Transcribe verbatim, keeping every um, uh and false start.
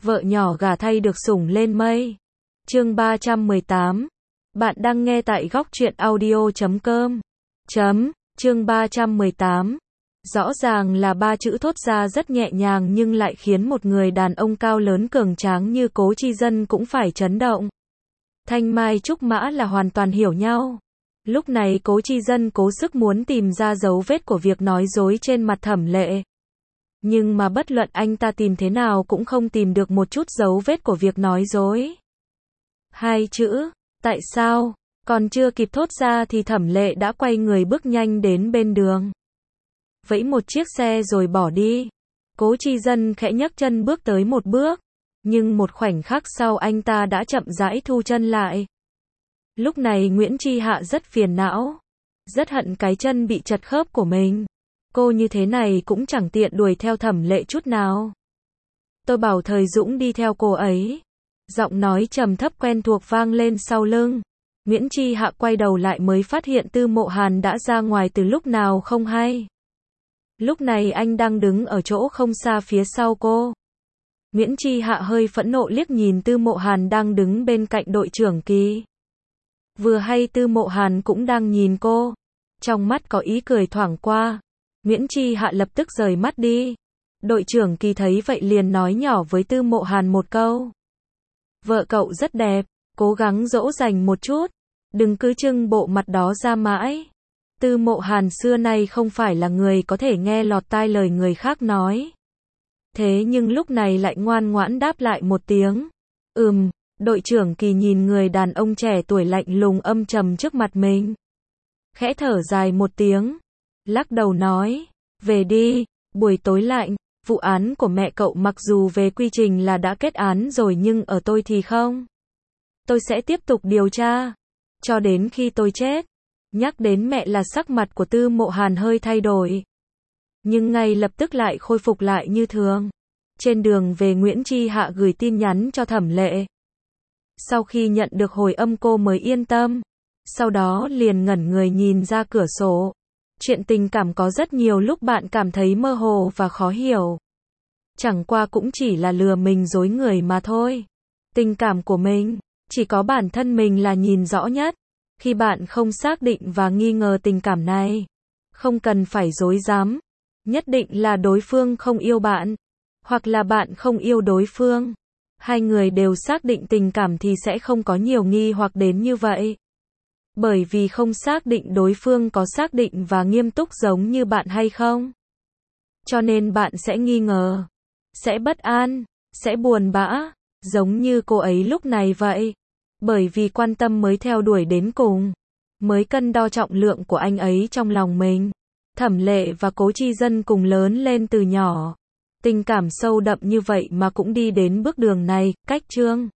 vợ nhỏ gả thay được sủng lên mây. Chương ba trăm mười tám. Bạn đang nghe tại góc truyện audio chấm com. Chấm, chương ba trăm mười tám. Rõ ràng là ba chữ thốt ra rất nhẹ nhàng nhưng lại khiến một người đàn ông cao lớn cường tráng như Cố Chi Dân cũng phải chấn động. Thanh Mai Trúc Mã là hoàn toàn hiểu nhau. Lúc này Cố Chi Dân cố sức muốn tìm ra dấu vết của việc nói dối trên mặt Thẩm Lệ. Nhưng mà bất luận anh ta tìm thế nào cũng không tìm được một chút dấu vết của việc nói dối. Hai chữ, tại sao? Còn chưa kịp thốt ra thì Thẩm Lệ đã quay người bước nhanh đến bên đường. Vẫy một chiếc xe rồi bỏ đi. Cố Chi Dân khẽ nhấc chân bước tới một bước. Nhưng một khoảnh khắc sau anh ta đã chậm rãi thu chân lại. Lúc này Nguyễn Chi Hạ rất phiền não. Rất hận cái chân bị chật khớp của mình. Cô như thế này cũng chẳng tiện đuổi theo Thẩm Lệ chút nào. Tôi bảo Thời Dũng đi theo cô ấy. Giọng nói trầm thấp quen thuộc vang lên sau lưng. Nguyễn Chi Hạ quay đầu lại mới phát hiện Tư Mộ Hàn đã ra ngoài từ lúc nào không hay. Lúc này anh đang đứng ở chỗ không xa phía sau cô. Nguyễn Chi Hạ hơi phẫn nộ liếc nhìn Tư Mộ Hàn đang đứng bên cạnh đội trưởng Kỳ. Vừa hay Tư Mộ Hàn cũng đang nhìn cô. Trong mắt có ý cười thoảng qua. Nguyễn Chi Hạ lập tức rời mắt đi. Đội trưởng Kỳ thấy vậy liền nói nhỏ với Tư Mộ Hàn một câu. Vợ cậu rất đẹp, cố gắng dỗ dành một chút. Đừng cứ trưng bộ mặt đó ra mãi. Tư Mộ Hàn xưa nay không phải là người có thể nghe lọt tai lời người khác nói. Thế nhưng lúc này lại ngoan ngoãn đáp lại một tiếng. Ừm, đội trưởng Kỳ nhìn người đàn ông trẻ tuổi lạnh lùng âm trầm trước mặt mình. Khẽ thở dài một tiếng. Lắc đầu nói, về đi, buổi tối lạnh, vụ án của mẹ cậu mặc dù về quy trình là đã kết án rồi nhưng ở tôi thì không. Tôi sẽ tiếp tục điều tra, cho đến khi tôi chết. Nhắc đến mẹ là sắc mặt của Tư Mộ Hàn hơi thay đổi. Nhưng ngay lập tức lại khôi phục lại như thường. Trên đường về Nguyễn Chi Hạ gửi tin nhắn cho Thẩm Lệ. Sau khi nhận được hồi âm cô mới yên tâm. Sau đó liền ngẩn người nhìn ra cửa sổ. Chuyện tình cảm có rất nhiều lúc bạn cảm thấy mơ hồ và khó hiểu. Chẳng qua cũng chỉ là lừa mình dối người mà thôi. Tình cảm của mình, chỉ có bản thân mình là nhìn rõ nhất. Khi bạn không xác định và nghi ngờ tình cảm này, không cần phải dối dám. Nhất định là đối phương không yêu bạn, hoặc là bạn không yêu đối phương. Hai người đều xác định tình cảm thì sẽ không có nhiều nghi hoặc đến như vậy. Bởi vì không xác định đối phương có xác định và nghiêm túc giống như bạn hay không. Cho nên bạn sẽ nghi ngờ, sẽ bất an, sẽ buồn bã, giống như cô ấy lúc này vậy. Bởi vì quan tâm mới theo đuổi đến cùng, mới cân đo trọng lượng của anh ấy trong lòng mình. Thẩm Lệ và Cố Chi Dân cùng lớn lên từ nhỏ. Tình cảm sâu đậm như vậy mà cũng đi đến bước đường này, cách chương